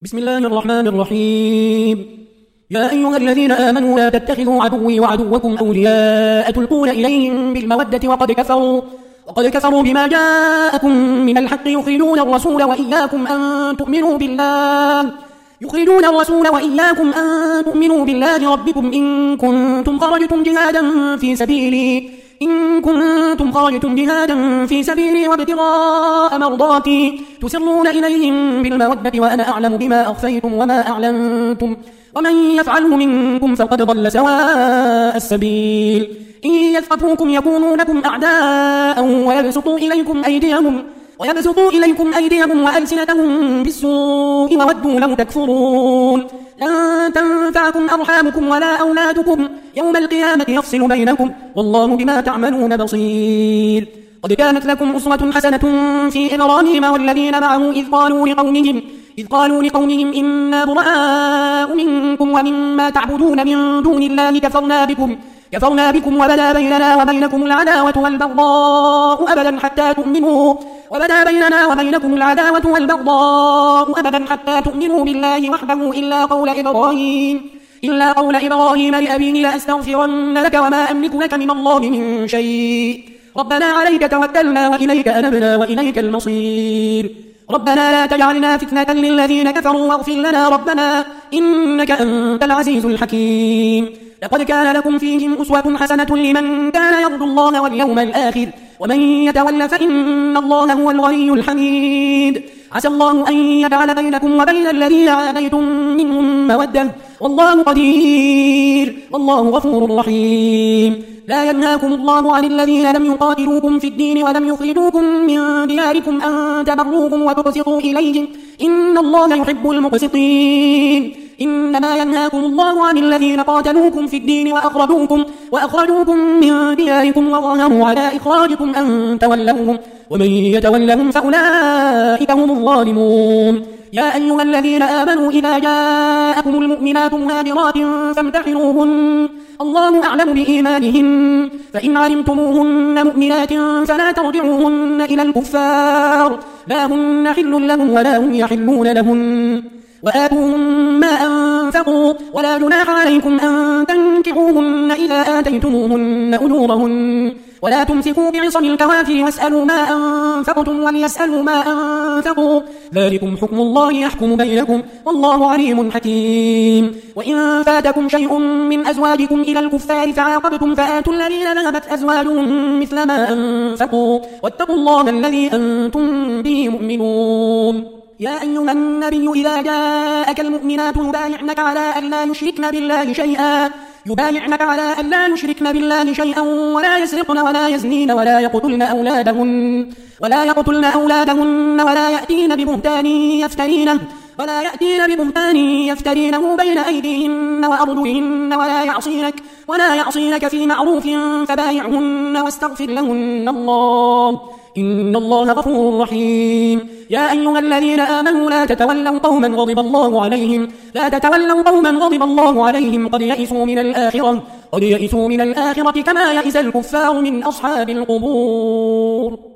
بسم الله الرحمن الرحيم. يا أيها الذين آمنوا لا تتخذوا عدوي وعدوكم أولياء تلقون إليهم بالمودة وقد كفروا بما جاءكم من الحق يخرجون الرسول وإياكم أن تؤمنوا بالله ربكم إن كنتم خرجتم جهادا في سبيلي وابتغاء مرضاتي تسرون إليهم بالمودة وأنا أعلم بما أخفيتم وما أعلنتم ومن يفعله منكم فقد ضل سواء السبيل. إن يثقفوكم يكونوا لكم أعداء ويبسطوا إليكم أيديهم وألسنتهم بالسوء وودوا لو تكفرون. لن تنفعكم أرحامكم ولا أولادكم يوم القيامة يفصل بينكم والله بما تعملون بصير. قد كانت لكم أسوة حسنة في إبراهيم والذين معه إذ قالوا لقومهم إنا براء منكم ومما تعبدون من دون الله كفرنا بكم وبدا بيننا وبينكم العداوة والبغضاء أبدا حتى تؤمنوا بالله وحده إلا قول إبراهيم لأبيه لأستغفرن لك وما أملك لك من الله من شيء ربنا عليك توكلنا وإليك أنبنا وإليك المصير. ربنا لا تجعلنا فتنة للذين كفروا واغفر لنا ربنا إنك أنت العزيز الحكيم. لقد كان لكم فيهم أسوة حسنة لمن كان يرجو الله واليوم الآخر ومن يتول فإن الله هو الغني الحميد. عسى الله أن يجعل بينكم وبين الذين عاديتم منهم مودة والله قدير والله غفور رحيم. لا ينهاكم الله عن الذين لم يقاتلوكم في الدين ولم يخرجوكم من دياركم أن تبروهم وتقسطوا إليهم إن الله يحب المقسطين. إنما ينهاكم الله عن الذين قاتلوكم في الدين وأخرجوكم من دياركم وظاهروا على إخراجكم أن تولوهم ومن يتولهم فأولئك هم الظالمون. يا أيها الذين آمنوا إذا جاءكم المؤمنات مهاجرات فامتحنوهن الله أعلم بإيمانهن فإن علمتموهن مؤمنات فلا ترجعوهن إلى الكفار لا هن حل لهم ولا هم يحلون لهن وآتوهم ما أنفقوا ولا جناح عليكم أن تنكحوهن إذا آتيتموهن أجورهن ولا تمسكوا بعصم الكوافر واسألوا ما أنفقتم وليسألوا ما أنفقوا ذلكم حكم الله يحكم بينكم والله عليم حكيم. وإن فاتكم شيء من أزواجكم إلى الكفار فعاقبتم فآتوا الذين ذهبت أزواجهم مثل ما أنفقوا واتقوا الله الذي أنتم به مؤمنون. يا أيها النبي إذا جاءك المؤمنات يبايعنك على أن لا يشركن بالله شيئا ولا يسرقن ولا يزنين ولا يقتلن أولادهن ولا يأتين ببهتان يفترينه بين أيديهن وأرجلهن ولا يعصينك في معروف فبايعهن واستغفر لهن الله إن الله غفور رحيم. يا أيها الذين آمنوا لا تتولوا قوما غضب الله عليهم قد يئسوا من الآخرة كما يئس الكفار من أصحاب القبور.